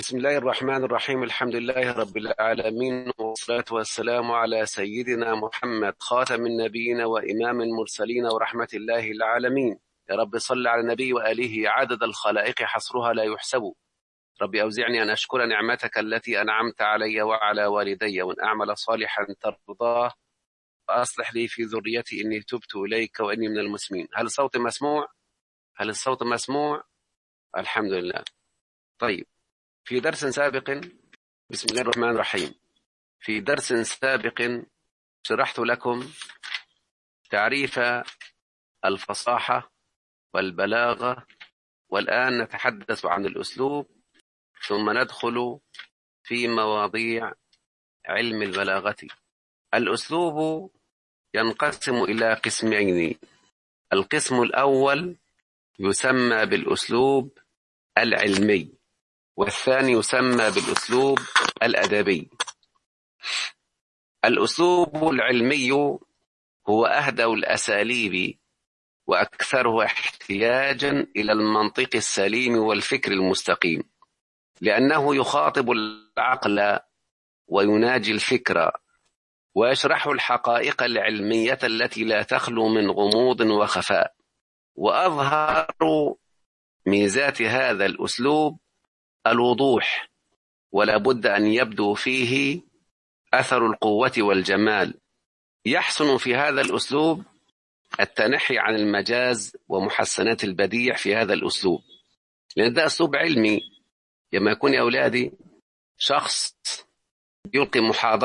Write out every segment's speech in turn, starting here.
بسم الله الرحمن الرحيم. الحمد لله رب العالمين، والصلاة والسلام على سيدنا محمد خاتم النبيين وإمام المرسلين ورحمة الله العالمين. يا رب صل على النبي وآله عدد الخلائق حصرها لا يحسب. رب أوزعني أن أشكر نعمتك التي أنعمت علي وعلى والدي، وأن أعمل صالحا ترضاه، وأصلح لي في ذريتي إني تبت إليك وإني من المسلمين. هل الصوت مسموع؟ هل الصوت مسموع؟ الحمد لله. طيب، في درس سابق، بسم الله الرحمن الرحيم، في درس سابق شرحت لكم تعريف الفصاحة والبلاغة، والآن نتحدث عن الأسلوب، ثم ندخل في مواضيع علم البلاغة. الأسلوب ينقسم إلى قسمين. القسم الأول يسمى بالأسلوب العلمي، والثاني يسمى بالأسلوب الأدبي. الأسلوب العلمي هو أهدى الأساليب وأكثرها احتياجا إلى المنطق السليم والفكر المستقيم، لأنه يخاطب العقل ويناجي الفكر، ويشرح الحقائق العلمية التي لا تخلو من غموض وخفاء. وأظهر ميزات هذا الأسلوب الوضوح، ولا بد أن يبدو فيه أثر القوة والجمال. يحسن في هذا الأسلوب التنحي عن المجاز ومحسنات البديع في هذا الأسلوب، لأن ده أسلوب علمي. لما يكون يا أولادي شخص يلقي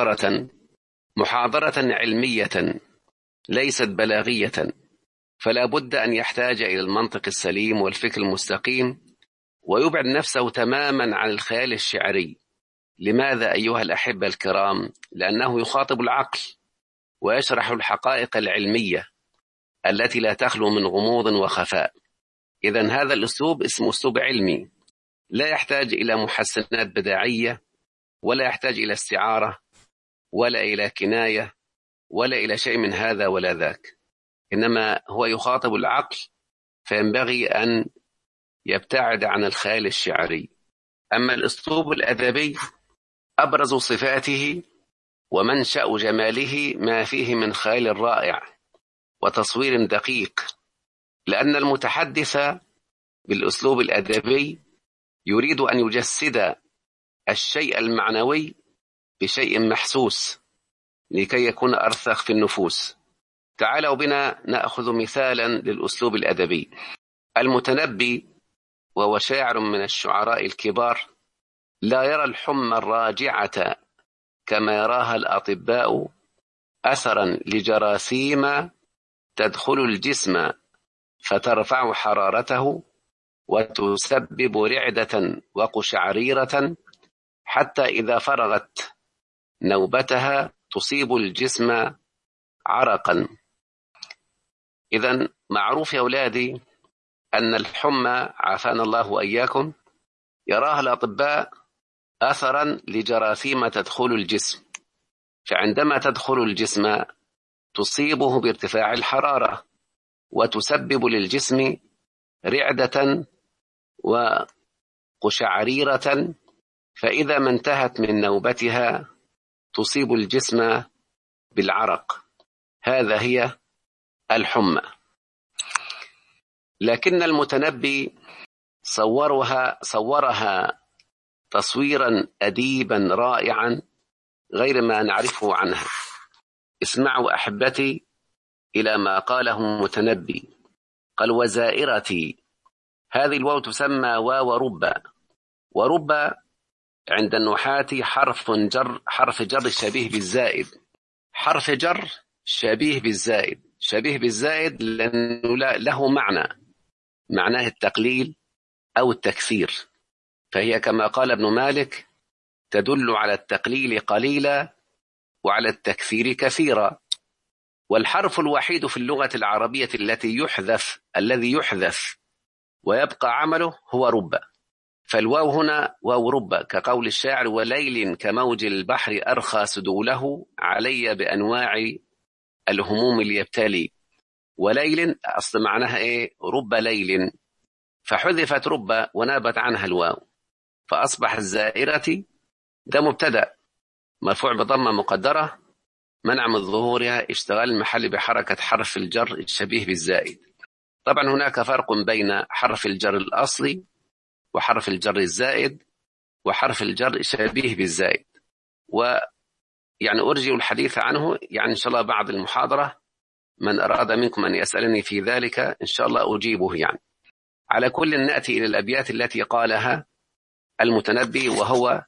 محاضرة علمية ليست بلاغية، فلا بد أن يحتاج إلى المنطق السليم والفكر المستقيم، ويبعد نفسه تماما عن الخيال الشعري. لماذا أيها الأحبة الكرام؟ لأنه يخاطب العقل ويشرح الحقائق العلمية التي لا تخلو من غموض وخفاء. إذن هذا الأسلوب اسمه أسلوب علمي، لا يحتاج إلى محسنات بداعية، ولا يحتاج إلى استعارة، ولا إلى كناية، ولا إلى شيء من هذا ولا ذاك، إنما هو يخاطب العقل، فينبغي أن يبتعد عن الخيال الشعري. أما الأسلوب الأدبي أبرز صفاته ومنشأ جماله ما فيه من خيال رائع وتصوير دقيق، لأن المتحدث بالأسلوب الأدبي يريد أن يجسد الشيء المعنوي بشيء محسوس لكي يكون أرسخ في النفوس. تعالوا بنا نأخذ مثالا للأسلوب الأدبي. المتنبي، وهو شاعر من الشعراء الكبار، لا يرى الحمى الراجعة كما يراها الأطباء، أثرا لجراثيم تدخل الجسم فترفع حرارته وتسبب رعدة وقشعريرة، حتى إذا فرغت نوبتها تصيب الجسم عرقا. إذن معروف يا أولادي أن الحمى، عافانا الله وإياكم، يراها الأطباء أثرا لجراثيم تدخل الجسم، فعندما تدخل الجسم تصيبه بارتفاع الحرارة وتسبب للجسم رعدة وقشعريرة، فإذا ما انتهت من نوبتها تصيب الجسم بالعرق. هذا هي الحمى. لكن المتنبي صورها تصويرا أديبا رائعا غير ما نعرفه عنها. اسمعوا أحبتي إلى ما قاله المتنبي. قال: وزائرتي، هذه الواو تسمى واو رب، ورب عند النحاة حرف جر شبيه بالزائد. حرف جر شبيه بالزائد لأنه له معناه التقليل أو التكثير، فهي كما قال ابن مالك تدل على التقليل قليلا وعلى التكثير كثيرا. والحرف الوحيد في اللغة العربية الذي يحذف ويبقى عمله هو رب. فالواو هنا واو رب، كقول الشاعر: وليل كموج البحر أرخى سدوله علي بأنواع الهموم ليبتلي. وليل أصل معناها إيه؟ رب ليل، فحذفت رب ونابت عنها الواو، فأصبح الزائرة ده مبتدأ مرفوع بضمة مقدرة منع من ظهورها اشتغال المحل بحركة حرف الجر الشبيه بالزائد. طبعا هناك فرق بين حرف الجر الأصلي وحرف الجر الزائد وحرف الجر الشبيه بالزائد، ويعني أرجئ الحديث عنه يعني إن شاء الله بعد المحاضرة، من أراد منكم أن يسألني في ذلك إن شاء الله أجيبه يعني. على كل نأتي إلى الأبيات التي قالها المتنبي وهو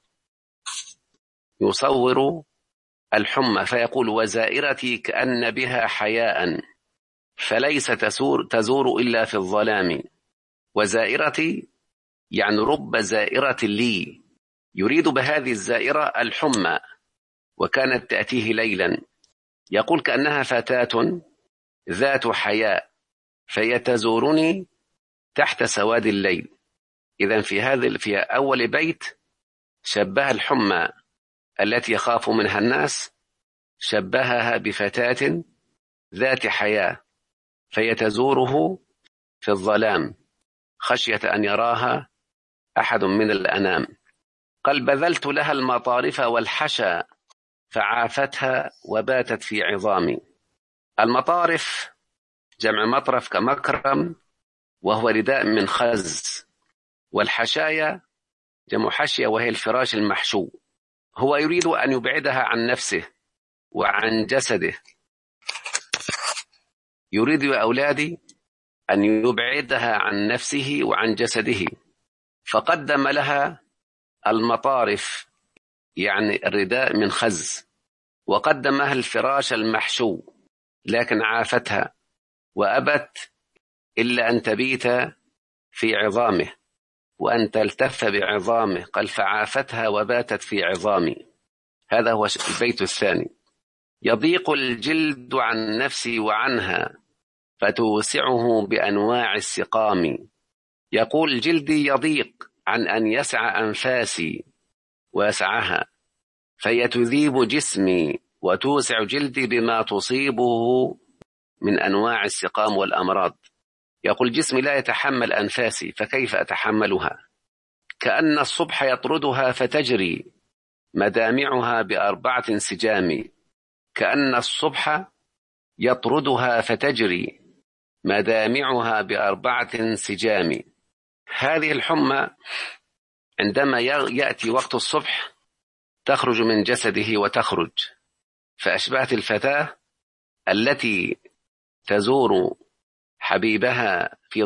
يصور الحمى فيقول: وزائرتي كأن بها حياء فليس تزور إلا في الظلام. وزائرتي يعني رب زائرة لي، يريد بهذه الزائرة الحمى وكانت تأتيه ليلا. يقول: كأنها فتاة ذات حياء فهي تزورني تحت سواد الليل. إذن في أول بيت شبه الحمى التي يخاف منها الناس، شبهها بفتاة ذات حياة فهي تزوره في الظلام خشية أن يراها أحد من الأنام. قال: بذلت لها المطارف والحشا فعافتها وباتت في عظامي. المطارف جمع مطرف كمكرم وهو رداء من خز، والحشايا جمع حشية وهي الفراش المحشو. هو يريد أن يبعدها عن نفسه وعن جسده، يريد يا أولادي أن يبعدها عن نفسه وعن جسده، فقدم لها المطارف يعني الرداء من خز، وقدمها الفراش المحشو، لكن عافتها وأبت إلا أن تبيت في عظامه وأن تلتف بعظامه. قال: فعافتها وباتت في عظامي. هذا هو البيت الثاني. يضيق الجلد عن نفسي وعنها فتوسعه بأنواع السقام. يقول: جلدي يضيق عن أن يسع أنفاسي ويسعها، فهي تذيب جسمي وتوسع جلدي بما تصيبه من أنواع السقام والأمراض. يقول: جسمي لا يتحمل أنفاسي فكيف أتحملها؟ كأن الصبح يطردها فتجري مدامعها بأربعة انسجام. كأن الصبح يطردها فتجري مدامعها بأربعة انسجام. هذه الحمى عندما يأتي وقت الصبح تخرج من جسده وتخرج، فأشبهت الفتاة التي تزور حبيبها في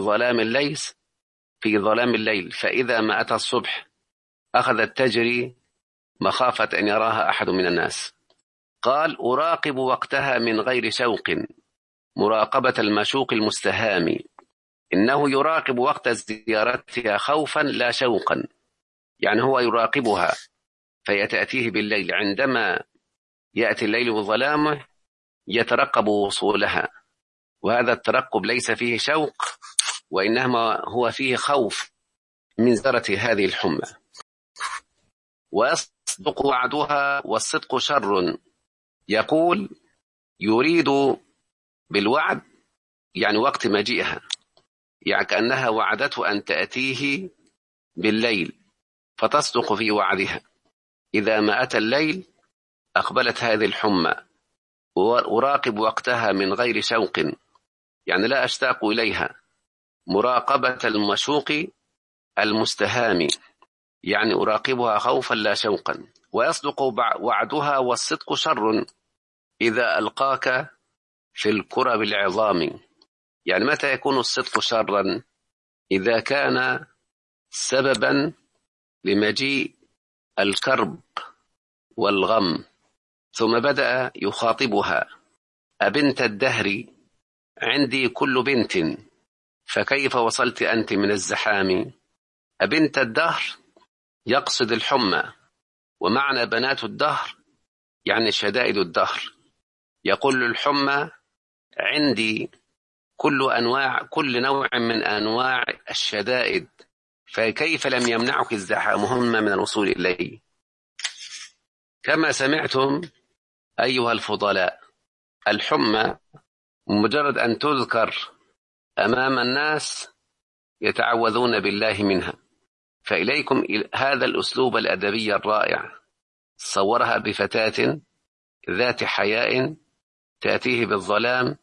ظلام الليل فإذا ما أتى الصبح أخذت تجري مخافة أن يراها أحد من الناس. قال: أراقب وقتها من غير شوق مراقبة المشوق المستهام. إنه يراقب وقت زيارتها خوفا لا شوقا، يعني هو يراقبها فهي تأتيه بالليل، عندما يأتي الليل وظلامه يترقب وصولها، وهذا الترقب ليس فيه شوق وإنما هو فيه خوف من زرة هذه الحمى. ويصدق وعدها والصدق شر. يقول: يريد بالوعد يعني وقت مجيئها، يعني كأنها وعدته أن تأتيه بالليل فتصدق في وعدها. إذا ما أتى الليل أقبلت هذه الحمى. أراقب وقتها من غير شوق يعني لا أشتاق إليها، مراقبة المشوق المستهام يعني أراقبها خوفا لا شوقا. ويصدق وعدها والصدق شر إذا ألقاك في الكرب العظام. يعني متى يكون الصدق شرا؟ إذا كان سببا لمجيء الكرب والغم. ثم بدأ يخاطبها: أبنت الدهر عندي كل بنت فكيف وصلت أنت من الزحام. أبنت الدهر يقصد الحمى، ومعنى بنات الدهر يعني شدائد الدهر. يقول الحمى: عندي كل نوع من أنواع الشدائد فكيف لم يمنعك ازدحامهن من الوصول إليه. كما سمعتم أيها الفضلاء، الحمى مجرد أن تذكر أمام الناس يتعوذون بالله منها، فإليكم هذا الأسلوب الأدبي الرائع، صورها بفتاة ذات حياء تأتيه بالظلام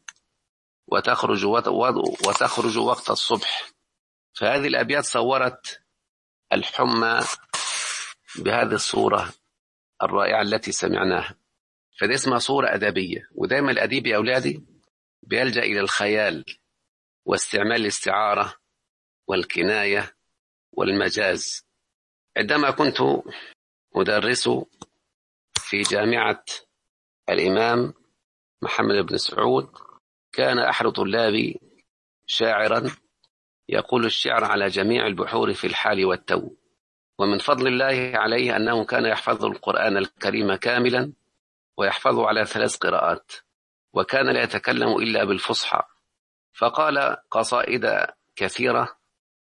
وتخرج وقت الصبح. فهذه الأبيات صورت الحمى بهذه الصورة الرائعة التي سمعناها، فدي اسمها صورة أدبية. ودائما الأديب يا أولادي بيلجأ إلى الخيال واستعمال الاستعارة والكناية والمجاز. عندما كنت أدرس في جامعة الإمام محمد بن سعود، كان أحد طلابي شاعرا يقول الشعر على جميع البحور في الحال والتو، ومن فضل الله عليه أنه كان يحفظ القرآن الكريم كاملا ويحفظه على 3 قراءات، وكان لا يتكلم إلا بالفصحى، فقال قصائد كثيرة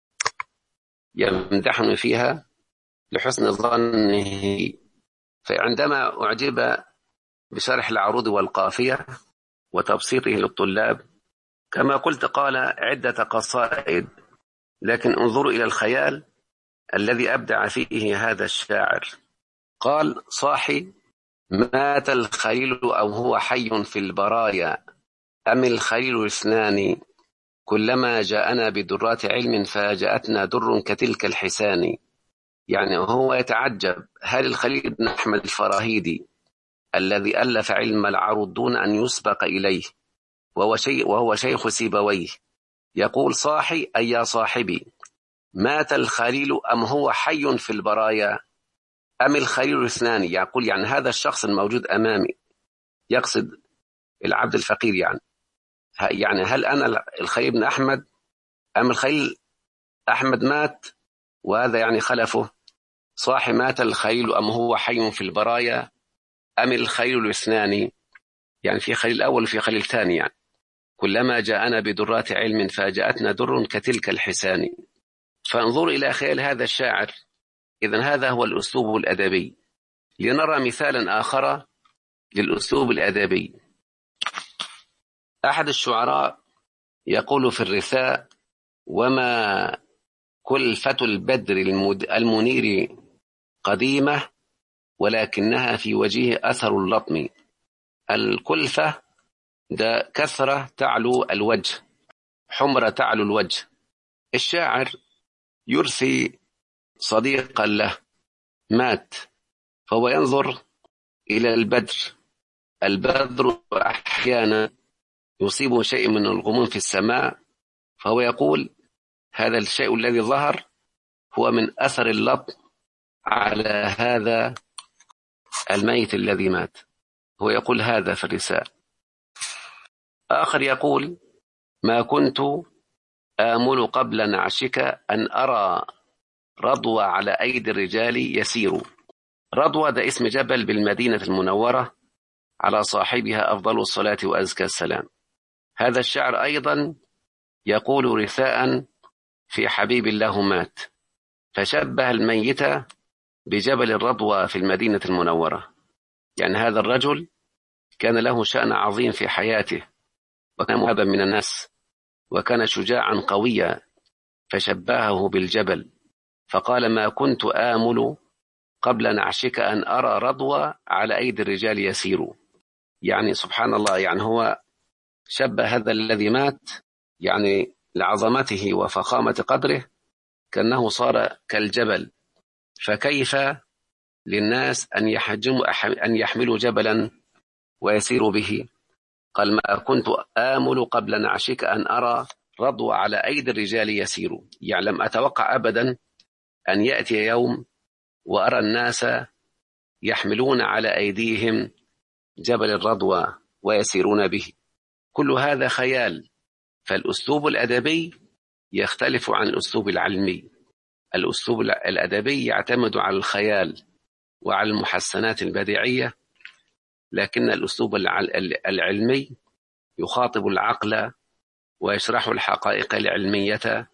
يمدحني فيها لحسن ظنه. فعندما أعجب بشرح العروض والقافية وتبسيطه للطلاب كما قلت قال عدة قصائد، لكن انظروا إلى الخيال الذي أبدع فيه هذا الشاعر. قال صاحي مات الخليل أو هو حي في البرايا، أم الخليل اثنان كلما جاءنا بدرات علم فاجأتنا در كتلك الحسان. يعني هو يتعجب هل الخليل بن أحمد الفراهيدي الذي ألف علم العروض دون أن يسبق إليه وهو شيخ سيبويه يقول صاحي أي يا صاحبي مات الخليل أم هو حي في البرايا أم الخليل اثنان، يقول يعني هذا الشخص الموجود أمامي، يقصد العبد الفقير، يعني هل أنا الخليل بن أحمد أم الخليل أحمد مات وهذا يعني خلفه؟ صاحي مات الخليل أم هو حي في البرايا أم الخليل الاثنان، يعني في خليل أول وفي خليل ثاني، يعني كلما جاءنا بدرات علم فاجأتنا در كتلك الحسان. فانظر إلى خيال هذا الشاعر. إذن هذا هو الأسلوب الأدبي. لنرى مثالا آخر للأسلوب الأدبي. أحد الشعراء يقول في الرثاء وما كلفة البدر المنير قديمة ولكنها في وجهه أثر اللطم. الكلفة ده كثرة تعلو الوجه، حمرة تعلو الوجه. الشاعر يرثي صديقا له مات، فهو ينظر إلى البدر أحيانا يصيبه شيء من الغموم في السماء، فهو يقول هذا الشيء الذي ظهر هو من أثر اللطم على هذا الميت الذي مات. هو يقول هذا في الرسالة. آخر يقول ما كنت آمل قبل نعشك أن أرى رضوى على أيدي الرجال يسير. رضوى ده اسم جبل بالمدينة المنورة على صاحبها أفضل الصلاة وأزكى السلام. هذا الشعر أيضا يقول رثاء في حبيب الله مات، فشبه الميت بجبل الرضوى في المدينة المنورة. يعني هذا الرجل كان له شأن عظيم في حياته، وكان مهابا من الناس، وكان شجاعا قويا، فشبهه بالجبل فقال ما كنت آمل قبل نعشك أن أرى رضوى على أيدي الرجال يسير. يعني سبحان الله، يعني هو شبه هذا الذي مات يعني لعظمته وفخامة قدره كأنه صار كالجبل، فكيف للناس أن يحملوا جبلا ويسيروا به؟ قال ما كنت آمل قبل نعشك أن أرى رضوى على أيدي الرجال يسير. يعني لم أتوقع أبدا أن يأتي يوم وأرى الناس يحملون على أيديهم جبل الرضوى ويسيرون به. كل هذا خيال. فالأسلوب الأدبي يختلف عن الأسلوب العلمي. الأسلوب الأدبي يعتمد على الخيال وعلى المحسنات البديعية، لكن الأسلوب العلمي يخاطب العقل ويشرح الحقائق العلمية،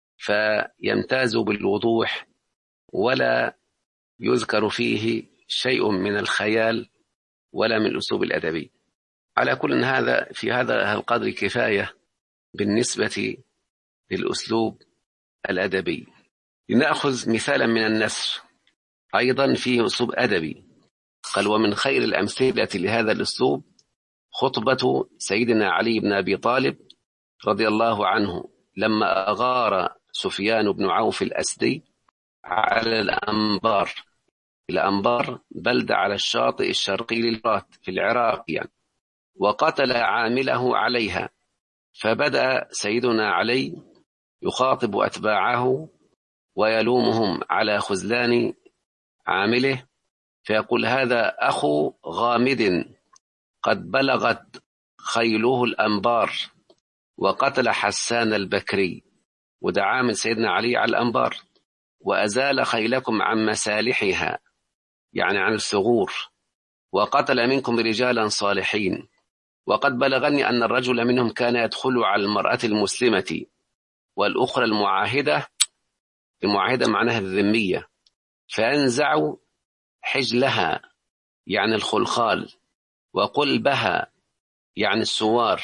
فيمتاز بالوضوح ولا يذكر فيه شيء من الخيال ولا من الأسلوب الأدبي. على كل هذا في هذا القدر كفاية بالنسبة للأسلوب الأدبي. لنأخذ مثالا من النثر أيضا فيه أسلوب أدبي. قال: ومن خير الأمثلة لهذا الأسلوب خطبة سيدنا علي بن أبي طالب رضي الله عنه لما أغار سفيان بن عوف الأسدي على الأنبار. الأنبار بلدة على الشاطئ الشرقي للفرات في العراق يعني، وقتل عامله عليها. فبدأ سيدنا علي يخاطب أتباعه ويلومهم على خذلان عامله، فيقول: هذا أخو غامد قد بلغت خيله الأنبار وقتل حسان البكري. وده عامل سيدنا علي على الأنبار. وأزال خيلكم عن مسالحها، يعني عن الثغور، وقتل منكم رجالا صالحين. وقد بلغني أن الرجل منهم كان يدخل على المرأة المسلمة والأخرى المعاهدة معناها الذمية، فينزع حجلها يعني الخلخال، وقلبها يعني السوار،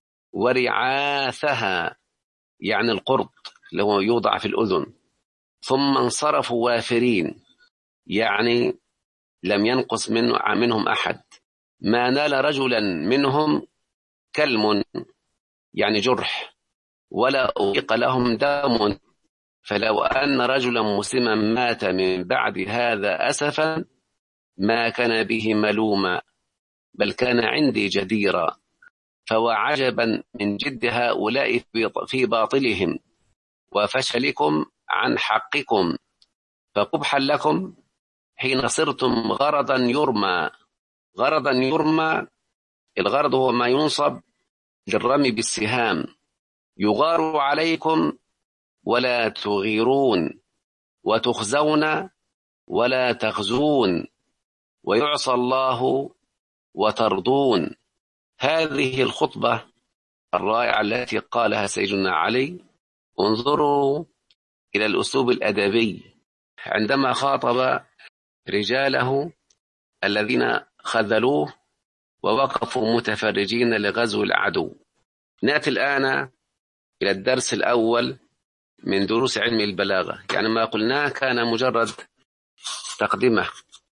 ورعاثها يعني القرط اللي هو يوضع في الأذن، ثم انصرفوا وافرين، يعني لم ينقص منهم أحد، ما نال رجلا منهم كلم يعني جرح، ولا أغيق لهم دم. فلو أن رجلا مسلما مات من بعد هذا أسفا ما كان به ملوما، بل كان عندي جديرا. فوعجبا من جد هؤلاء في باطلهم وفشلكم عن حقكم، فقبحا لكم حين صرتم غرضا يرمى. غرضا يرمى، الغرض هو ما ينصب للرمي بالسهام. يغار عليكم ولا تغيرون، وتخزون ولا تخزون، ويعصى الله وترضون. هذه الخطبة الرائعة التي قالها سيدنا علي. انظروا إلى الأسلوب الأدبي عندما خاطب رجاله الذين خذلوه ووقفوا متفرجين لغزو العدو. نأتي الآن إلى الدرس الأول من دروس علم البلاغة. يعني ما قلناه كان مجرد تقدمة.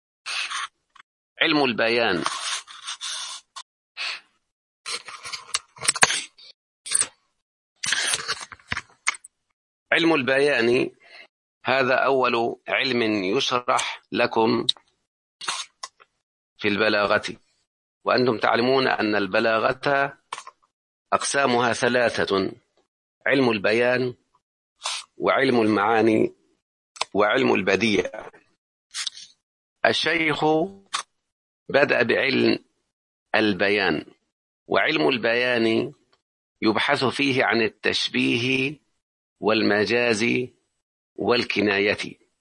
علم البيان. علم البيان هذا أول علم يشرح لكم في البلاغة، وأنتم تعلمون أن البلاغة أقسامها ثلاثة: علم البيان، وعلم المعاني، وعلم البديع. الشيخ بدأ بعلم البيان، وعلم البيان يبحث فيه عن التشبيه والمجاز والكناية.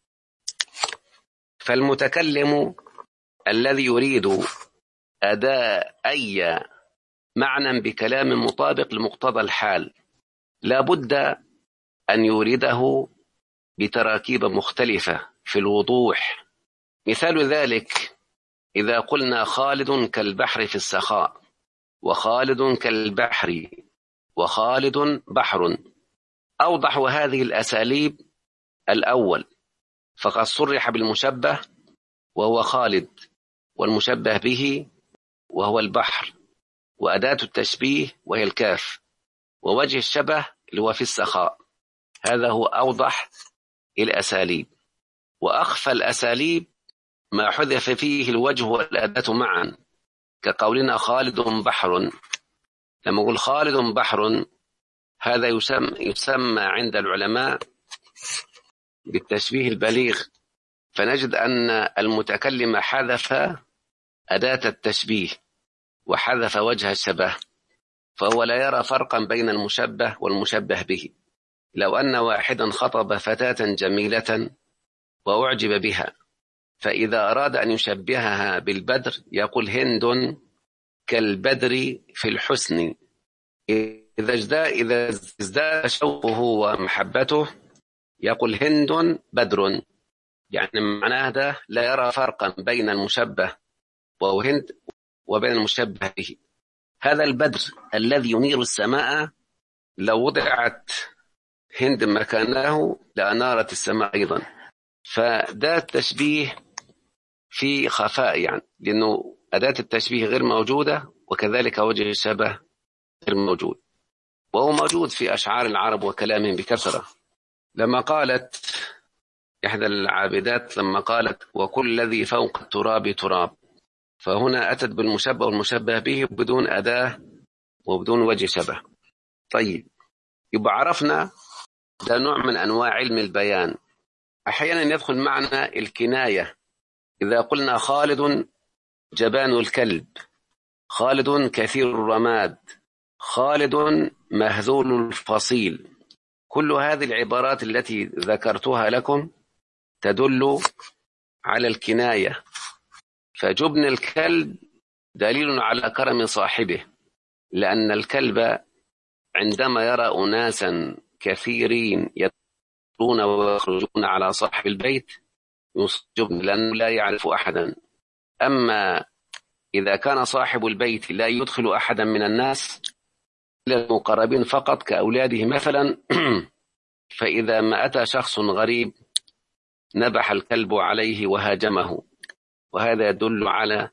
فالمتكلم الذي يريد أداء أي معنى بكلام مطابق لمقتضى الحال لا بد أن يورده بتراكيب مختلفة في الوضوح. مثال ذلك إذا قلنا خالد كالبحر في السخاء، وخالد كالبحر، وخالد بحر. أوضح هذه الأساليب الأول، فقد صرح بالمشبه وهو خالد، والمشبه به وهو البحر، وأداة التشبيه وهي الكاف، ووجه الشبه اللي هو في السخاء. هذا هو أوضح الأساليب. وأخفى الأساليب ما حذف فيه الوجه والأداة معا، كقولنا خالد بحر. لما نقول خالد بحر هذا يسمى عند العلماء بالتشبيه البليغ، فنجد أن المتكلم حذف أداة التشبيه وحذف وجه الشبه، فهو لا يرى فرقا بين المشبه والمشبه به. لو أن واحدا خطب فتاة جميلة وأعجب بها، فإذا أراد أن يشبهها بالبدر يقول هند كالبدر في الحسن. إذا ازداد شوقه ومحبته يقول هند بدر، يعني معناه ده لا يرى فرقا بين المشبه وهو هند وبين المشبه به. هذا البدر الذي ينير السماء لو وضعت هند مكانه لأنارت السماء أيضا. فده التشبيه في خفاء، يعني لأنه أداة التشبيه غير موجودة، وكذلك وجه الشبه غير موجود، وهو موجود في أشعار العرب وكلامهم بكثرة. لما قالت إحدى العابدات، لما قالت وكل الذي فوق التراب تراب، فهنا أتت بالمشبه والمشبه به بدون أداة وبدون وجه شبه. طيب، يبقى عرفنا ده نوع من أنواع علم البيان. أحيانا يدخل معنا الكناية، إذا قلنا خالد جبان الكلب، خالد كثير الرماد، خالد مهذول الفصيل، كل هذه العبارات التي ذكرتها لكم تدل على الكناية. فجبن الكلب دليل على كرم صاحبه، لأن الكلب عندما يرى أناسا كثيرين يدخلون ويخرجون على صاحب البيت يجبن، لأنه لا يعرف أحدا. أما إذا كان صاحب البيت لا يدخل أحدا من الناس إلا المقربين فقط كأولاده مثلا فإذا ما أتى شخص غريب نبح الكلب عليه وهاجمه، وهذا يدل على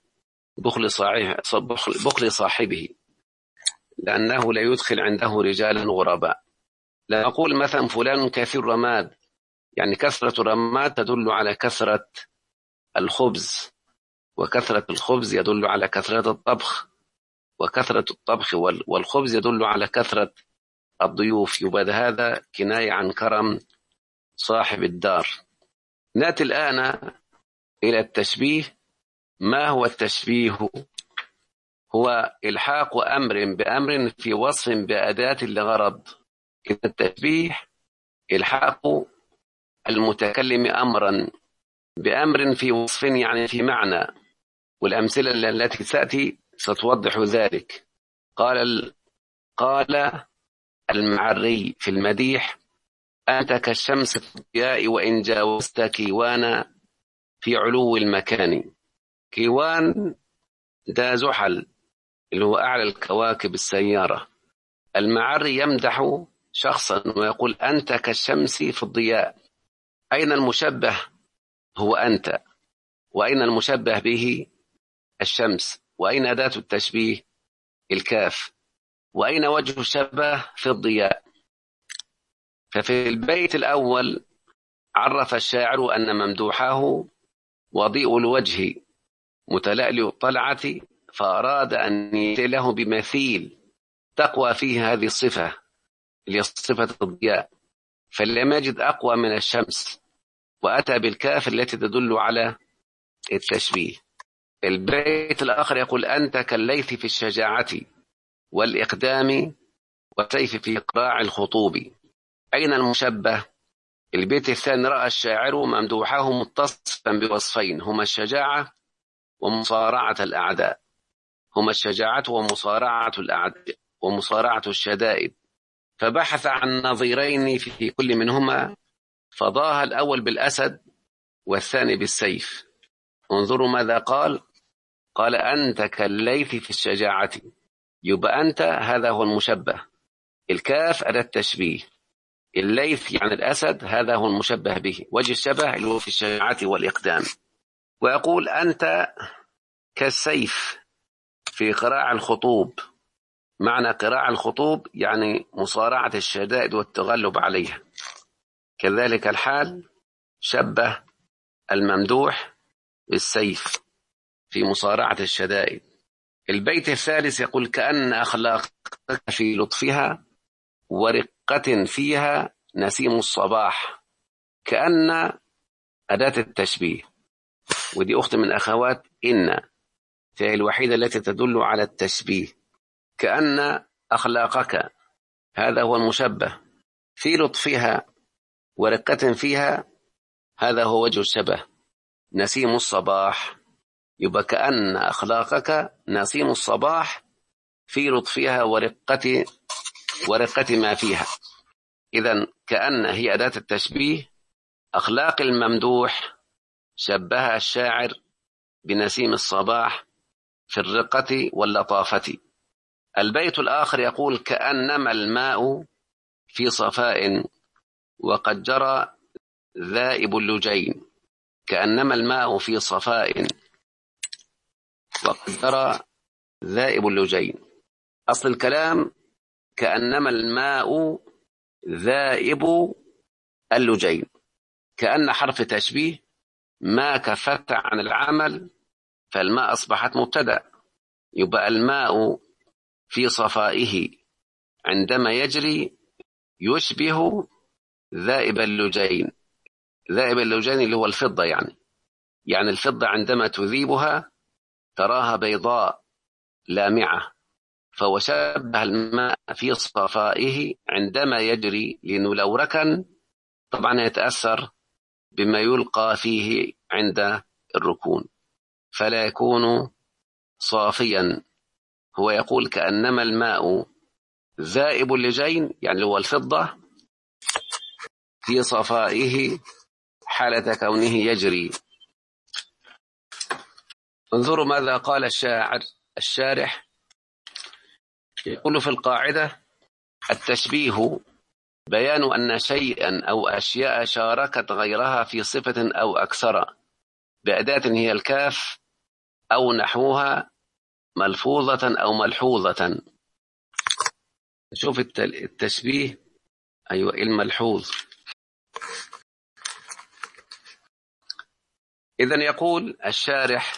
بخل صاحبه، لأنه لا يدخل عنده رجالا غرباء. لا أقول مثلا فلان كثير رماد، يعني كثرة الرماد تدل على كثرة الخبز، وكثرة الخبز يدل على كثرة الطبخ، وكثرة الطبخ والخبز يدل على كثرة الضيوف، يبقى هذا كناية عن كرم صاحب الدار. نأتي الآن إلى التشبيه. ما هو التشبيه؟ هو إلحاق أمر بأمر في وصف بأداة لغرض. إذا التشبيه إلحاق المتكلم أمرا بأمر في وصف، يعني في معنى، والأمثلة التي تأتي ستوضح ذلك. قال المعري في المديح أنت كالشمس في الضياء وإن جاوزت كيوانا في علو المكان. كيوان ده زحل اللي هو أعلى الكواكب السيارة. المعري يمدح شخصا ويقول أنت كالشمس في الضياء. أين المشبه؟ هو أنت. وأين المشبه به؟ الشمس. وأين أداة التشبيه؟ الكاف. وأين وجه الشبه؟ في الضياء. ففي البيت الأول عرف الشاعر أن ممدوحه وضيء الوجه متلألئ الطلعة، فأراد أن يأتي له بمثيل تقوى فيه هذه الصفة اللي هي صفة الضياء، فلم يجد أقوى من الشمس، وأتى بالكاف التي تدل على التشبيه. البيت الآخر يقول أنت كالليث في الشجاعة والإقدام والسيف في قراع الخطوب. أين المشبه؟ البيت الثاني رأى الشاعر ممدوحه متصفا بوصفين، هما الشجاعة ومصارعة الأعداء، هما الشجاعة ومصارعة الأعداء ومصارعة الشدائد، فبحث عن نظيرين في كل منهما، فضاها الأول بالأسد والثاني بالسيف. انظروا ماذا قال أنت كالليث في الشجاعة، يبقى أنت هذا هو المشبه، الكاف أداة التشبيه، الليث يعني الأسد هذا هو المشبه به، وجه الشبه اللي هو في الشجاعة والإقدام. ويقول أنت كالسيف في قراع الخطوب. معنى قراع الخطوب يعني مصارعة الشدائد والتغلب عليها. كذلك الحال شبه الممدوح بالسيف في مصارعة الشدائد. البيت الثالث يقول كأن أخلاقك في لطفها ورقة فيها نسيم الصباح. كأن أداة التشبيه، ودي أخت من أخوات إن، فهي الوحيدة التي تدل على التشبيه. كأن أخلاقك هذا هو المشبه، في لطفها ورقة فيها هذا هو وجه الشبه. نسيم الصباح، يبقى كأن أخلاقك نسيم الصباح في لطفها ورقة ما فيها. إذن كأن هي أداة التشبيه. أخلاق الممدوح شبهها الشاعر بنسيم الصباح في الرقة واللطافة. البيت الآخر يقول كأنما الماء في صفاء وقد جرى ذائب اللجين كأنما الماء في صفاء. وقد جرى ذائب اللجين، أصل الكلام كأنما الماء ذائب اللجين، كأن حرف تشبيه ما كفت عن العمل، فالماء أصبحت مبتدأ، يبقى الماء في صفائه عندما يجري يشبه ذائب اللجين. ذائب اللجين اللي هو الفضة، يعني الفضة عندما تذيبها تراها بيضاء لامعة، فهو شبه الماء في صفائه عندما يجري، لأنه لو ركن طبعا يتأثر بما يلقى فيه عند الركون فلا يكون صافيا. هو يقول كأنما الماء ذائب اللجين، يعني هو الفضة في صفائه حالة كونه يجري. انظروا ماذا قال الشارح يقول في القاعدة: التشبيه بيان أن شيئا أو أشياء شاركت غيرها في صفة أو أكثر بأداة هي الكاف أو نحوها ملفوظة أو ملحوظة. شوف التشبيه، أيوة الملحوظ. إذن يقول الشارح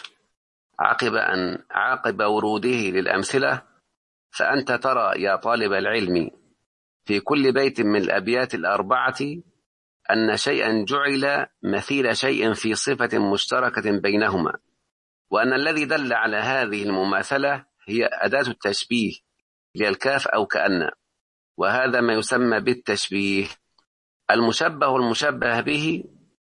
عقب وروده للأمثلة: فأنت ترى يا طالب العلم في كل بيت من الأبيات الأربعة أن شيئا جعل مثيل شيء في صفة مشتركة بينهما، وأن الذي دل على هذه المماثلة هي أداة التشبيه للكاف أو كأن، وهذا ما يسمى بالتشبيه. المشبه والمشبه به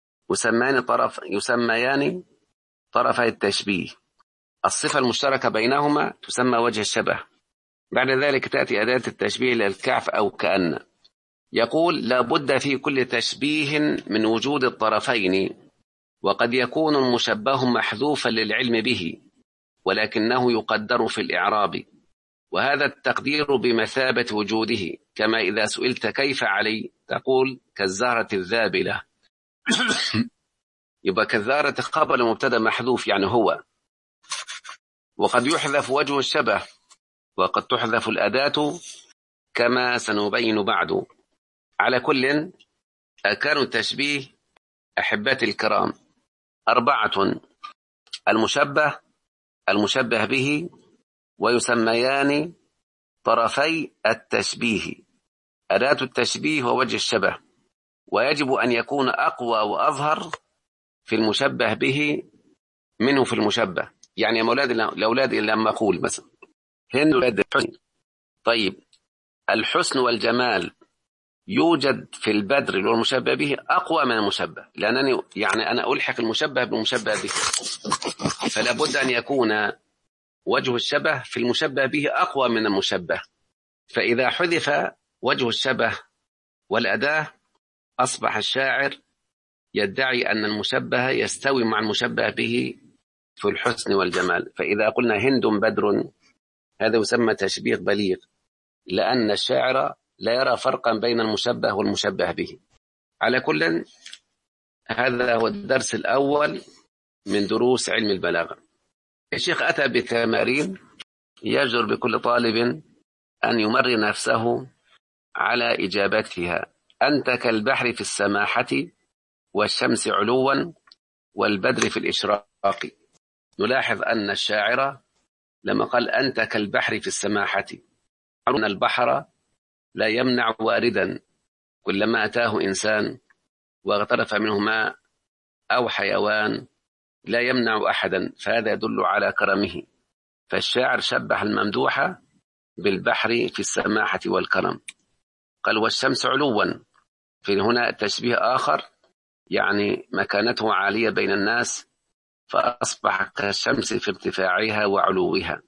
يسميان طرفي التشبيه. الصفة المشتركة بينهما تسمى وجه الشبه. بعد ذلك تأتي أداة التشبيه للكاف أو كأن. يقول: لا بد في كل تشبيه من وجود الطرفين، وقد يكون المشبه محذوفا للعلم به ولكنه يقدر في الإعراب، وهذا التقدير بمثابة وجوده، كما إذا سئلت كيف علي تقول كالزهرة الذابلة. يبقى كالزهرة خبر مبتدا محذوف يعني هو، وقد يحذف وجه الشبه وقد تحذف الأداة كما سنبين بعد. على كل أركان التشبيه أحبتي الكرام أربعة: المشبه، المشبه به، ويسميان طرفي التشبيه. أداة التشبيه ووجه الشبه، ويجب أن يكون أقوى وأظهر في المشبه به منه في المشبه. يعني يا أولادي لما أقول مثلا هند ولاد الحسن، طيب الحسن والجمال يوجد في البدر اللي هو المشبه به أقوى من المشبه، لأنني أنا ألحق المشبه بالمشبه به، فلا بد أن يكون وجه الشبه في المشبه به أقوى من المشبه. فإذا حذف وجه الشبه والأداة أصبح الشاعر يدعي أن المشبه يستوي مع المشبه به في الحسن والجمال. فإذا قلنا هند بدر هذا يسمى تشبيه بليغ، لأن الشاعر لا يرى فرقا بين المشبه والمشبه به. على كل هذا هو الدرس الأول من دروس علم البلاغة. الشيخ أتى بتمارين يجدر بكل طالب أن يمرن نفسه على إجابتها. أنت كالبحر في السماحة والشمس علوا والبدر في الإشراق. نلاحظ أن الشاعر لما قال أنت كالبحر في السماحة، أن البحر لا يمنع واردا، كلما أتاه إنسان واغترف منه ماء أو حيوان لا يمنع أحدا، فهذا يدل على كرمه. فالشاعر شبه الممدوح بالبحر في السماحة والكرم. قال والشمس علوا، في هنا تشبيه آخر، يعني مكانته عالية بين الناس فأصبح كالشمس في ارتفاعها وعلوها.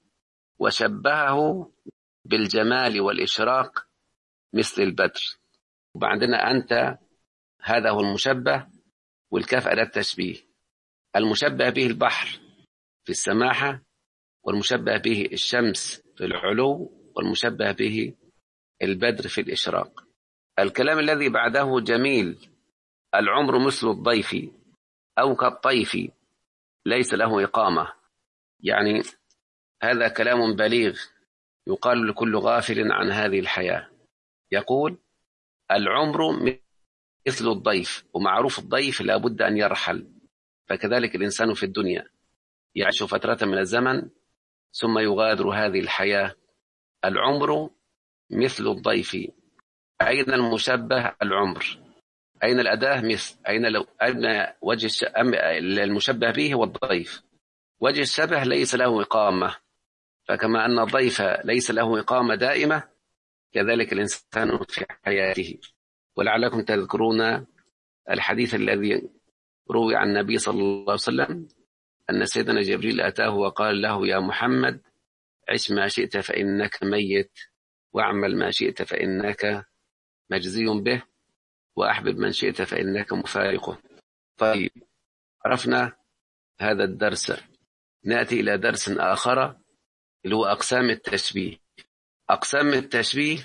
وشبهه بالجمال والإشراق مثل البدر. وبعدنا أنت هذا هو المشبه، والكاف أداة تشبيه. المشبه به البحر في السماحة، والمشبه به الشمس في العلو، والمشبه به البدر في الإشراق. الكلام الذي بعده جميل. العمر مثل الضيف أو كالطيف ليس له إقامة. يعني هذا كلام بليغ يقال لكل غافل عن هذه الحياة. يقول العمر مثل الضيف، ومعروف الضيف لا بد أن يرحل، فكذلك الإنسان في الدنيا يعيش فترة من الزمن ثم يغادر هذه الحياة. العمر مثل الضيف. أين المشبه؟ العمر. أين الأداة؟ مثل. أين وجه المشبه به هو الضيف. وجه الشبه ليس له إقامة، فكما أن الضيف ليس له إقامة دائمة كذلك الإنسان في حياته. ولعلكم تذكرون الحديث الذي روي عن النبي صلى الله عليه وسلم أن سيدنا جبريل أتاه وقال له يا محمد عش ما شئت فإنك ميت، واعمل ما شئت فإنك مجزي به، وأحبب من شئت فإنك مفارقه. طيب، عرفنا هذا الدرس. نأتي إلى درس آخر اللي هو أقسام التشبيه. أقسام التشبيه: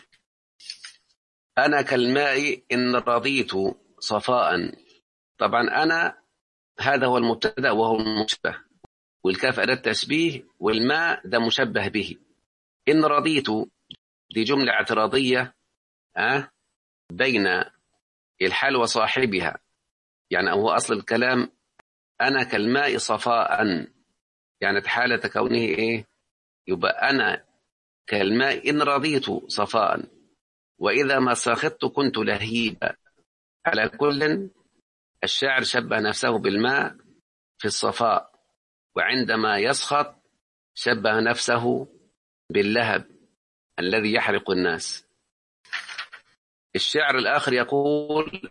أنا كالماء إن رضيت صفاء. طبعا أنا هذا هو المبتدأ وهو المشبه، والكاف أداة تشبيه، والماء ده مشبه به. إن رضيت دي جملة اعتراضية بين الحال وصاحبها. يعني هو أصل الكلام أنا كالماء صفاء، يعني حالة كونه إيه؟ يبقى أنا كالماء إن رضيت صفاء، وإذا ما سخطت كنت لهيبا. على كل، الشاعر شبه نفسه بالماء في الصفاء، وعندما يسخط شبه نفسه باللهب الذي يحرق الناس. الشعر الآخر يقول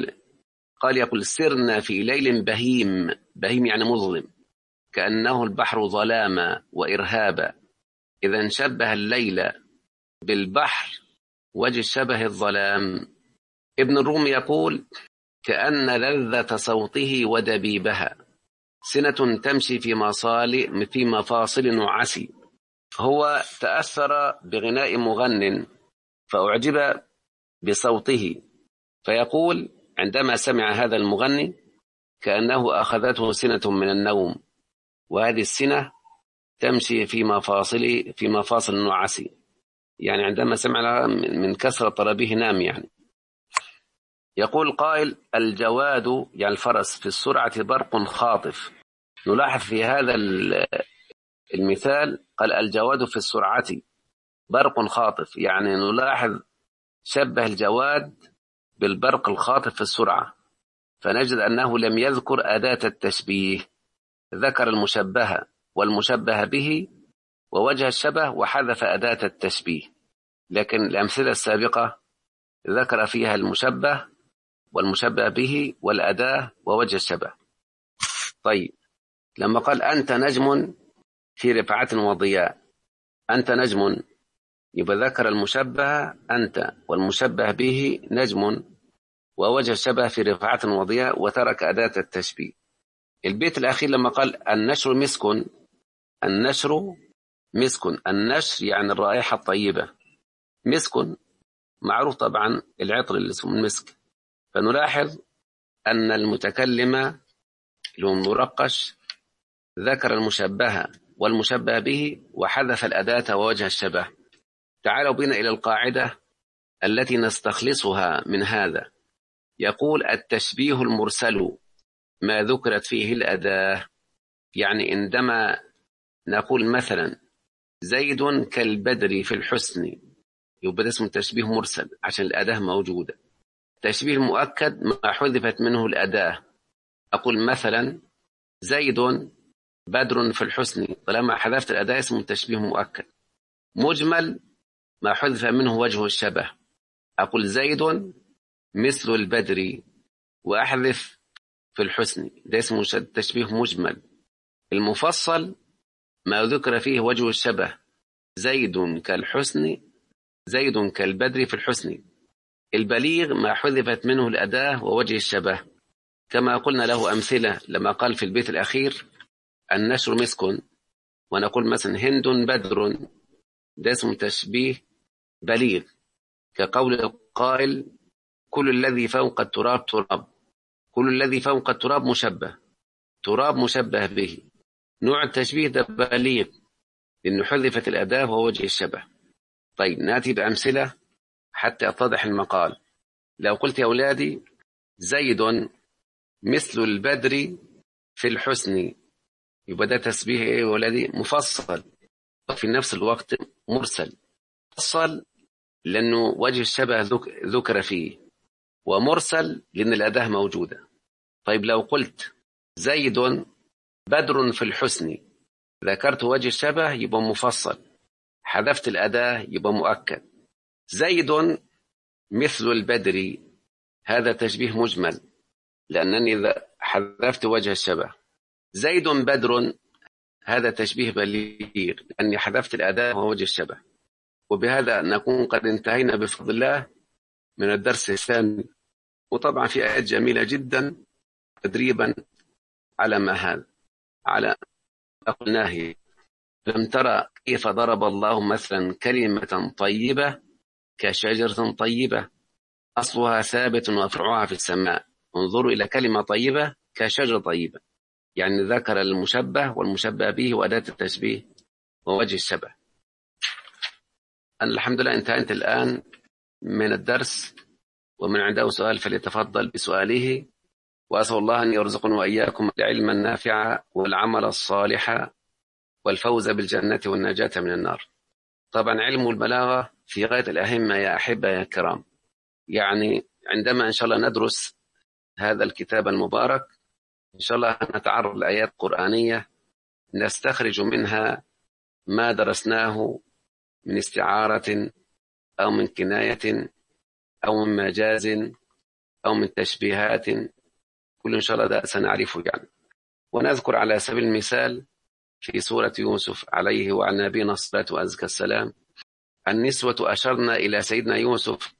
يقول سرنا في ليل بهيم. بهيم يعني مظلم، كأنه البحر ظلاما وإرهابا. إذا شبه الليل بالبحر وجه شبه الظلام. ابن الرومي يقول كأن لذة صوته ودبيبها سنة تمشي في مفاصل نعسي. هو تأثر بغناء مغن فأعجب بصوته، فيقول عندما سمع هذا المغني كأنه أخذته سنة من النوم، وهذه السنة تمشي في مفاصل النعاس، يعني عندما سمع من كثرة طربه نام يعني. يقول قائل الجواد يعني الفرس في السرعة برق خاطف. نلاحظ في هذا المثال قال الجواد في السرعة برق خاطف، يعني نلاحظ شبه الجواد بالبرق الخاطف في السرعة، فنجد أنه لم يذكر أداة التشبيه، ذكر المشبه والمشبه به ووجه الشبه وحذف أداة التشبيه. لكن الأمثلة السابقة ذكر فيها المشبه والمشبه به والأداة ووجه الشبه. طيب، لما قال أنت نجم في رفعة وضياء، أنت نجم، يبقى ذكر المشبه أنت والمشبه به نجم ووجه الشبه في رفعة وضياء، وترك أداة التشبيه. البيت الأخير لما قال النشر مسك، النشر مسك، النشر يعني الرائحة الطيبة، مسك معروف طبعا العطر اللي اسمه المسك. فنلاحظ أن المتكلم اللي هو المرقش ذكر المشبه والمشبه به وحذف الأداة ووجه الشبه. تعالوا بنا إلى القاعدة التي نستخلصها من هذا. يقول التشبيه المرسل ما ذكرت فيه الأداة. يعني عندما نقول مثلا زيد كالبدر في الحسن، يبقى اسمه تشبيه مرسل عشان الأداة موجودة. تشبيه مؤكد ما حذفت منه الأداة. أقول مثلا زيد بدر في الحسن، طالما حذفت الأداة اسمه تشبيه مؤكد. مجمل ما حذف منه وجه الشبه، أقول زيد مثل البدر وأحذف في الحسن، ده اسمه تشبيه مجمل. المفصل ما ذكر فيه وجه الشبه، زيد كالحسن، زيد كالبدر في الحسن. البليغ ما حذفت منه الأداة ووجه الشبه، كما قلنا له أمثلة لما قال في البيت الأخير النشر مسك، ونقول مثلا هند بدر، ده اسمه تشبيه بليغ، كقول القائل كل الذي فوق التراب تراب. كل الذي فوق التراب مشبه، تراب مشبه به. نوع التشبيه ده بليغ لأنه حذفت الأداة وهو وجه الشبه. طيب نأتي بأمثلة حتى يتضح المقال. لو قلت يا أولادي زيد مثل البدر في الحسن، يبقى ده تشبيه إيه يا أولادي؟ مفصل وفي نفس الوقت مرسل. مفصل لأنه وجه الشبه ذكر فيه، ومرسل لأن الأداة موجودة. طيب لو قلت زيد بدر في الحسن، ذكرت وجه الشبه يبقى مفصل، حذفت الأداة يبقى مؤكد. زيد مثل البدر، هذا تشبيه مجمل لأنني إذا حذفت وجه الشبه. زيد بدر، هذا تشبيه بليغ لأني حذفت الأداة ووجه الشبه. وبهذا نكون قد انتهينا بفضل الله من الدرس الثاني. وطبعا في آيات جميلة جدا تدريبا على ما هذا، على ما قلناه. لم ترى كيف ضرب الله مثلا كلمة طيبة كشجرة طيبة أصلها ثابت وفرعها في السماء. انظروا إلى كلمة طيبة كشجرة طيبة، يعني ذكر المشبه والمشبه به وأداة التشبيه ووجه الشبه. أنا الحمد لله انتهيت الآن من الدرس، ومن عنده سؤال فليتفضل بسؤاله. وأسأل الله أن يرزقنا وإياكم العلم النافع والعمل الصالح والفوز بالجنة والنجاة من النار. طبعا علم البلاغة في غاية الأهمة يا أحبة يا كرام. يعني عندما إن شاء الله ندرس هذا الكتاب المبارك إن شاء الله نتعرض لآيات قرآنية نستخرج منها ما درسناه من استعارة أو من كناية أو من مجاز أو من تشبيهات، كل إن شاء الله ده سنعرفه يعني. ونذكر على سبيل المثال في سورة يوسف عليه وعلى نبينا الصلاة وأزكى السلام، النسوة أشرنا إلى سيدنا يوسف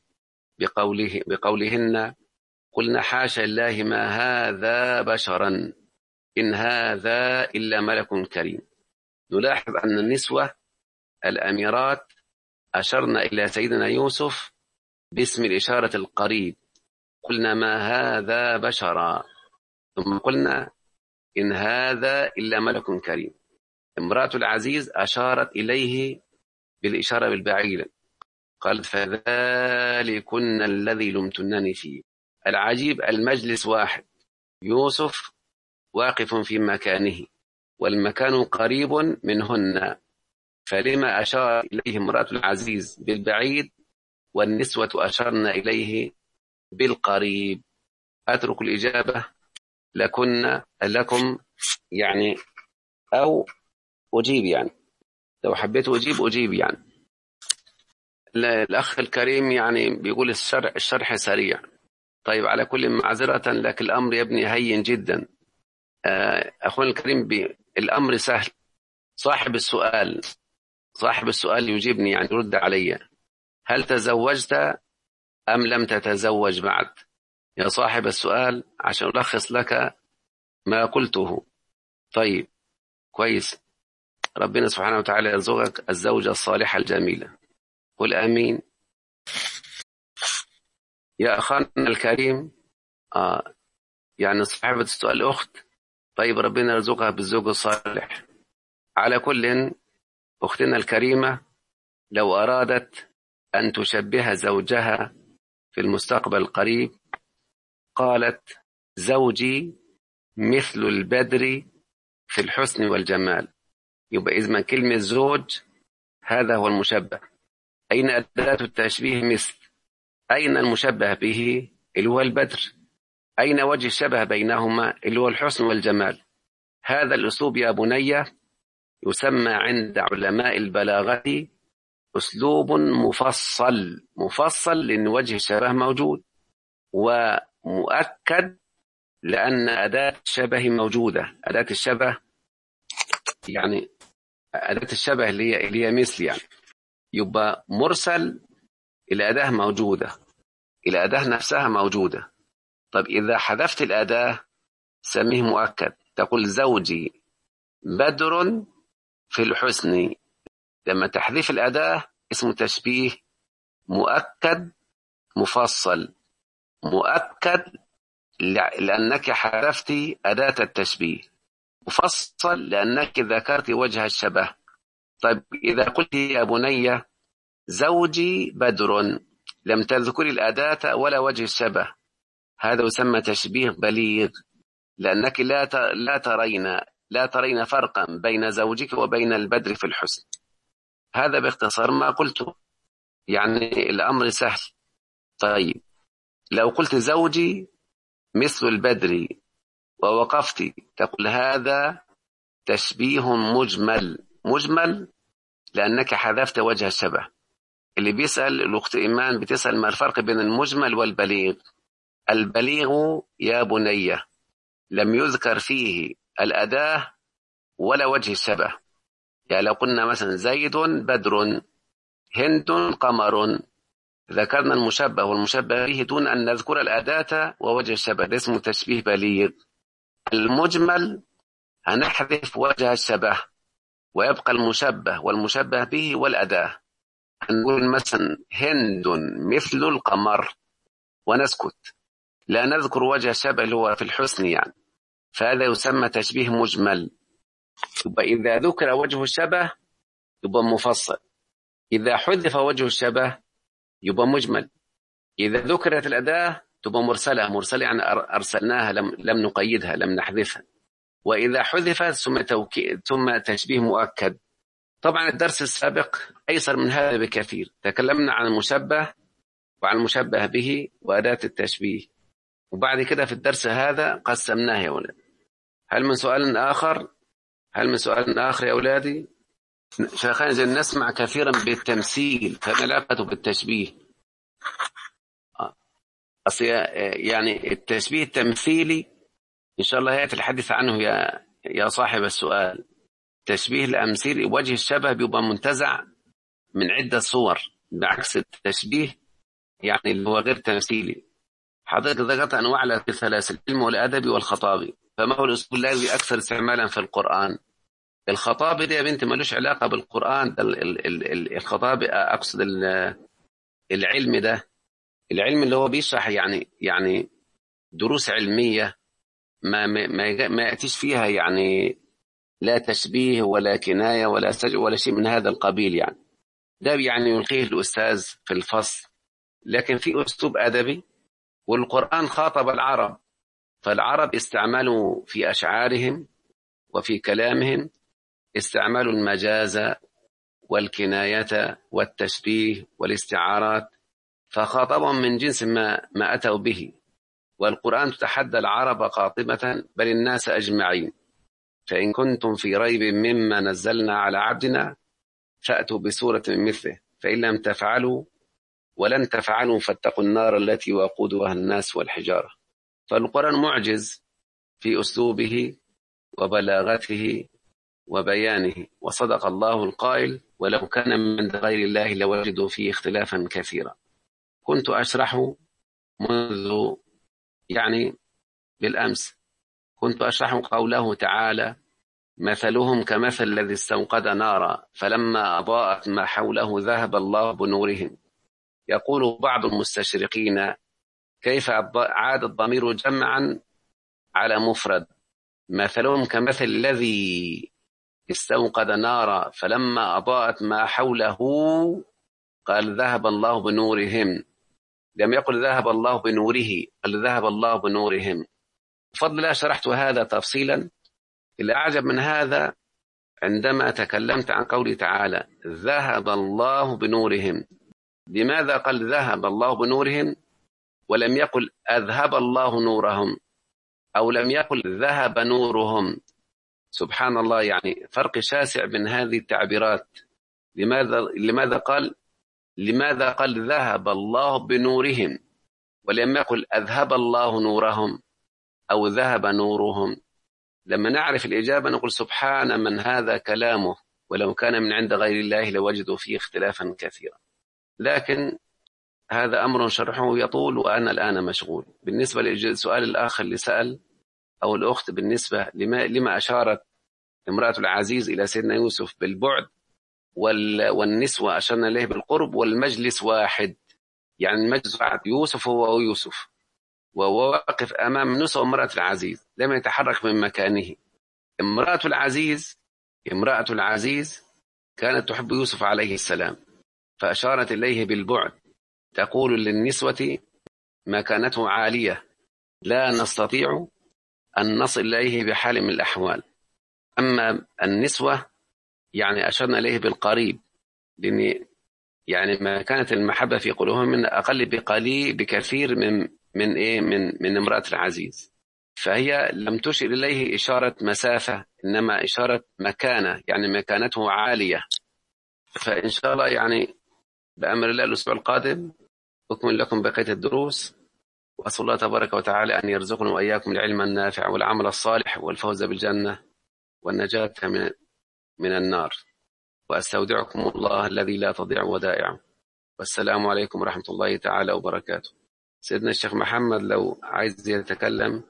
بقولهن قلنا حاشا الله ما هذا بشرا إن هذا إلا ملك كريم. نلاحظ أن النسوة الأميرات أشرنا إلى سيدنا يوسف باسم الإشارة القريب، قلنا ما هذا بشرا، ثم قلنا إن هذا إلا ملك كريم. امرأة العزيز أشارت إليه بالإشارة بالبعيد، قالت فذلكن الذي لمتنني فيه. العجيب المجلس واحد، يوسف واقف في مكانه والمكان قريب منهن، فلما أشار إليه امرأة العزيز بالبعيد والنسوة أشرنا إليه بالقريب؟ أترك الإجابة لكم يعني، أو أجيب يعني، لو حبيت أجيب يعني. الأخ الكريم يعني بيقول الشرح سريع. طيب على كل معذرة، لكن الأمر يا ابني هين جدا. أخونا الكريم الأمر سهل. صاحب السؤال يجيبني يعني يرد علي. هل تزوجت أم لم تتزوج بعد يا صاحب السؤال، عشان ألخص لك ما قلته. طيب كويس، ربنا سبحانه وتعالى يرزقك الزوجة الصالحة الجميلة، قل آمين. يا أخانا الكريم يعني صاحبة السؤال أخت، طيب ربنا يرزقها بالزوج الصالح. على كل، أختنا الكريمة لو أرادت أن تشبه زوجها في المستقبل القريب قالت زوجي مثل البدر في الحسن والجمال، يبقى إذن كلمة زوج هذا هو المشبه. أين أداة التشبيه مثل؟ أين المشبه به اللي هو البدر؟ أين وجه الشبه بينهما اللي هو الحسن والجمال؟ هذا الأسلوب يا بني يسمى عند علماء البلاغة أسلوب مفصل لأن وجه الشبه موجود، ومؤكد لأن أداة الشبه موجودة. أداة الشبه يعني أداة الشبه اللي هي مثل يعني، يبقى مرسل إلى أداة موجودة، إلى أداة نفسها موجودة. طب إذا حذفت الأداة سميه مؤكد، تقول زوجي بدر في الحسن. لما تحذف الأداة اسمه تشبيه مؤكد مفصل. مؤكد لأنك حذفت أداة التشبيه، مفصل لأنك ذكرت وجه الشبه. طيب إذا قلت يا بني زوجي بدر، لم تذكر الأداة ولا وجه الشبه، هذا يسمى تشبيه بليغ، لأنك لا ترين فرقا بين زوجك وبين البدر في الحسن. هذا باختصار ما قلته، يعني الأمر سهل. طيب لو قلت زوجي مثل البدر ووقفت، تقول هذا تشبيه مجمل لأنك حذفت وجه الشبه. اللي بيسأل الأخت إيمان بتسأل ما الفرق بين المجمل والبليغ. البليغ يا بني لم يذكر فيه الأداة ولا وجه الشبه، يعني لو قلنا مثلا زيد بدر، هند قمر، ذكرنا المشبه والمشبه به دون أن نذكر الأداة ووجه الشبه، ده اسمه تشبيه بليغ. المجمل هنحذف وجه الشبه ويبقى المشبه والمشبه به والأداة. هنقول مثلا هند مثل القمر ونسكت، لا نذكر وجه الشبه اللي هو في الحسن يعني، فهذا يسمى تشبيه مجمل. يبقى إذا ذكر وجه الشبه يبقى مفصل، إذا حذف وجه الشبه يبقى مجمل، إذا ذكرت الأداة تبقى مرسلة يعني أرسلناها، لم نقيدها، لم نحذفها. وإذا حذفت ثم تشبيه مؤكد. طبعا الدرس السابق أيسر من هذا بكثير، تكلمنا عن المشبه وعن المشبه به وأداة التشبيه، وبعد كده في الدرس هذا قسمناه يا أولاد. هل من سؤال آخر يا أولادي؟ شيخان نسمع كثيرا بالتمثيل فما علاقته بالتشبيه؟ أصل يعني التشبيه التمثيلي إن شاء الله يأتي الحديث عنه يا صاحب السؤال. تشبيه الأمثيل وجه الشبه بيبقى منتزع من عدة صور، بعكس التشبيه يعني اللي هو غير تمثيلي. حضرتك ذكرت أنواع الثلاث: العلم والأدب والخطابي، فما هو الأسلوب الذي أكثر استعمالا في القرآن؟ الخطابي ده يا بنت ملوش علاقة بالقرآن، الخطابي أقصد العلم ده، العلم اللي هو بيشرح يعني دروس علمية ما يأتيش فيها يعني لا تشبيه ولا كناية ولا شيء من هذا القبيل، يعني ده يعني يلقيه الأستاذ في الفصل، لكن في أسلوب أدبي. والقرآن خاطب العرب، فالعرب استعملوا في أشعارهم وفي كلامهم استعملوا المجاز والكناية والتشبيه والاستعارات، فخاطبهم من جنس ما أتوا به. والقرآن تتحدى العرب قاطبة بل الناس أجمعين، فإن كنتم في ريب مما نزلنا على عبدنا فأتوا بسورة من مثله فإن لم تفعلوا ولن تفعلوا فاتقوا النار التي وقودها الناس والحجارة. فالقرآن معجز في أسلوبه وبلاغته وبيانه، وصدق الله القائل: ولو كان من عند غير الله لوجدوا فيه اختلافا كثيرا. كنت أشرح منذ بالأمس كنت أشرح قوله تعالى: مثلهم كمثل الذي استوقد نارا فلما أضاءت ما حوله ذهب الله بنورهم. يقول بعض المستشرقين: كيف عاد الضمير جمعا على مفرد؟ مثلهم كمثل الذي استوقد نارا فلما أضاءت ما حوله قال ذهب الله بنورهم، لم يقل ذهب الله بنوره، قال ذهب الله بنورهم. بفضل الله شرحت هذا تفصيلا. الأعجب من هذا عندما تكلمت عن قوله تعالى: ذهب الله بنورهم. لماذا قال ذهب الله بنورهم ولم يقل أذهب الله نورهم، أو لم يقل ذهب نورهم؟ سبحان الله، يعني فرق شاسع بين هذه التعبيرات. لماذا قال ذهب الله بنورهم ولم يقل أذهب الله نورهم أو ذهب نورهم؟ لما نعرف الإجابة نقول سبحان من هذا كلامه، ولو كان من عند غير الله لوجدوا فيه اختلافا كثيرا. لكن هذا أمر شرحه يطول وأنا الآن مشغول. بالنسبة لسؤال الأخ اللي سأل أو الأخت بالنسبة لما أشارت امرأة العزيز إلى سيدنا يوسف بالبعد والنسوة أشرنا إليه بالقرب، والمجلس واحد، يعني المجلس واحد، يوسف هو يوسف. وهو واقف أمام نسوة امرأة العزيز لم يتحرك من مكانه. امرأة العزيز كانت تحب يوسف عليه السلام، فأشارت إليه بالبعد تقول للنسوة مكانته عالية لا نستطيع أن نصل إليه بحال من الأحوال. أما النسوة يعني أشرنا إليه بالقريب، لأن يعني ما كانت المحبة في قلوبهم من أقل بكثير من امرأة العزيز. فهي لم تشر إليه إشارة مسافة، إنما إشارة مكانة، يعني مكانته عالية. فإن شاء الله يعني بأمر الله الأسبوع القادم أكمل لكم بقية الدروس، وأسأل الله تبارك وتعالى أن يرزقنا وإياكم العلم النافع والعمل الصالح والفوز بالجنة والنجاة من النار. وأستودعكم الله الذي لا تضيع ودائعه، والسلام عليكم ورحمة الله تعالى وبركاته. سيدنا الشيخ محمد لو عايز يتكلم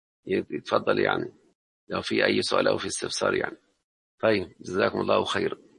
يتفضل، يعني لو في أي سؤال أو في استفسار يعني. طيب، جزاكم الله خير.